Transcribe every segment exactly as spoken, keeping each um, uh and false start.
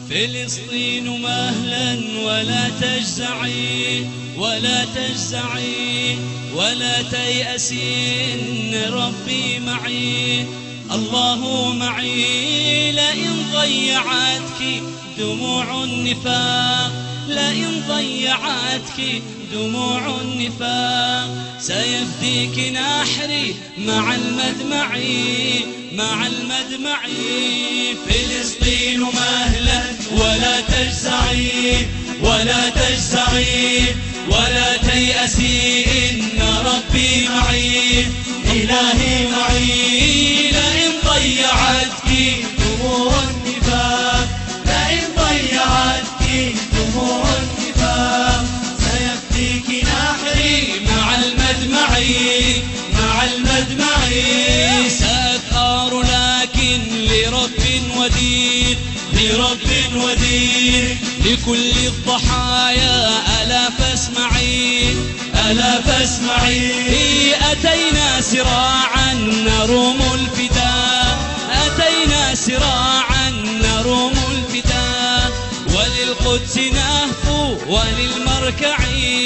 فلسطين مهلا ولا تجزعي ولا تجزعي ولا تيأسي إن ربي معي الله معي. لئن ضيعتك دموع النفاق لئن ضيعتك دموع النفاق سيفديك نحري مع المدمعي مع المدمعي. فلسطين مهلا ولا تجزعي ولا تجزعي ولا تيأسي إن ربي معي إلهي معي. لئن ضيعتك دموع النفاق لئن ضيعتك دموع النفاق سيفديك نحري مع المدمعي مع المدمعي. سأثار لكن لرب ودين لرب ودين لكل الضحايا ألا فاسمعي ألا فاسمعي. أتينا سراعا نروم الفداء أتينا سراعا نروم الفداء وللقدس نهفو وللمركع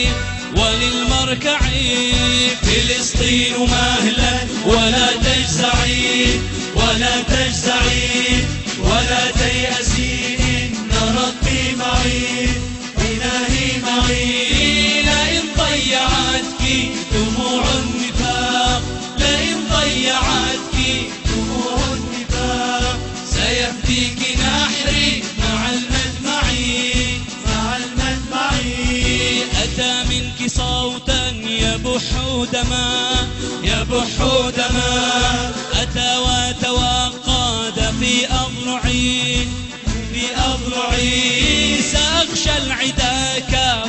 وللمركع. فلسطين مهلا ولا تجزعي ولا تجزعي ولا تيأسي إن ربي معي إلهي معي. لئن ضيعتك دموع النفاق لئن ضيعتك دموع النفاق سيفديك نحري مع المدمعي مع المدمعي. أتى منك صوتا يبح دما يبح دما أتى وتوقد في أضلعي في أضلعي. سأغشى العدا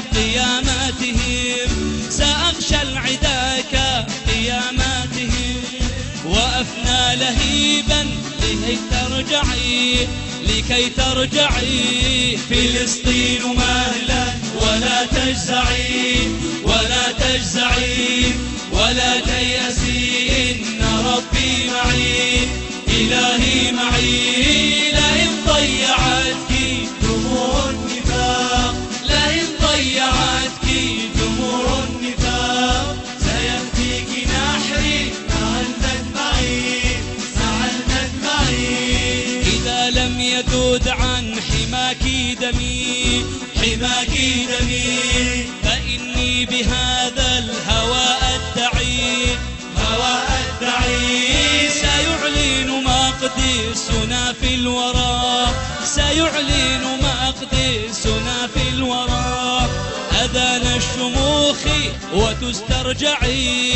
كقياماتهم سأغشى العدا كقياماتهم وأفنى لهيبا لكي ترجعي لكي ترجعي. فلسطين مهلا ولا تجزعي ولا تجزعي ولا تيأسي إن ربي معي إلهي معي. لئن ضيعتك دموع النفاق لئن ضيعتك دموع النفاق سيفديك نحري مع المدمعي مع المدمعي. إذا لم يذود عن حماك دمي حماك دمي فإني بهذا الهوى أدعي هوى أدعي. سيعلن مقدسنا في الورى سيعلن مقدسنا في الورى أذان الشموخ وتسترجعي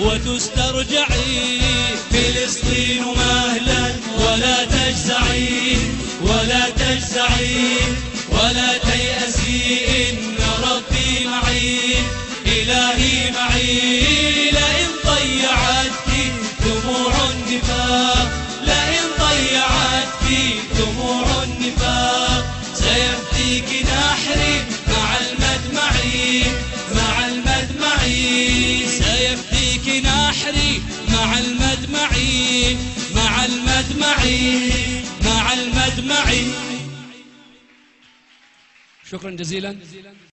وتسترجعي. فلسطين مهلا ولا تجزعي ولا تجزعي ولا تيأسي إن ربي معي إلهي معي. لئن ضيعتك دموع النفاق لئن ضيعتك دموع النفاق سيفديك نحري مع المدمعي مع المدمعي. سيفديك نحري مع المدمعي مع المدمعي مع المدمعي. شكرا جزيلا.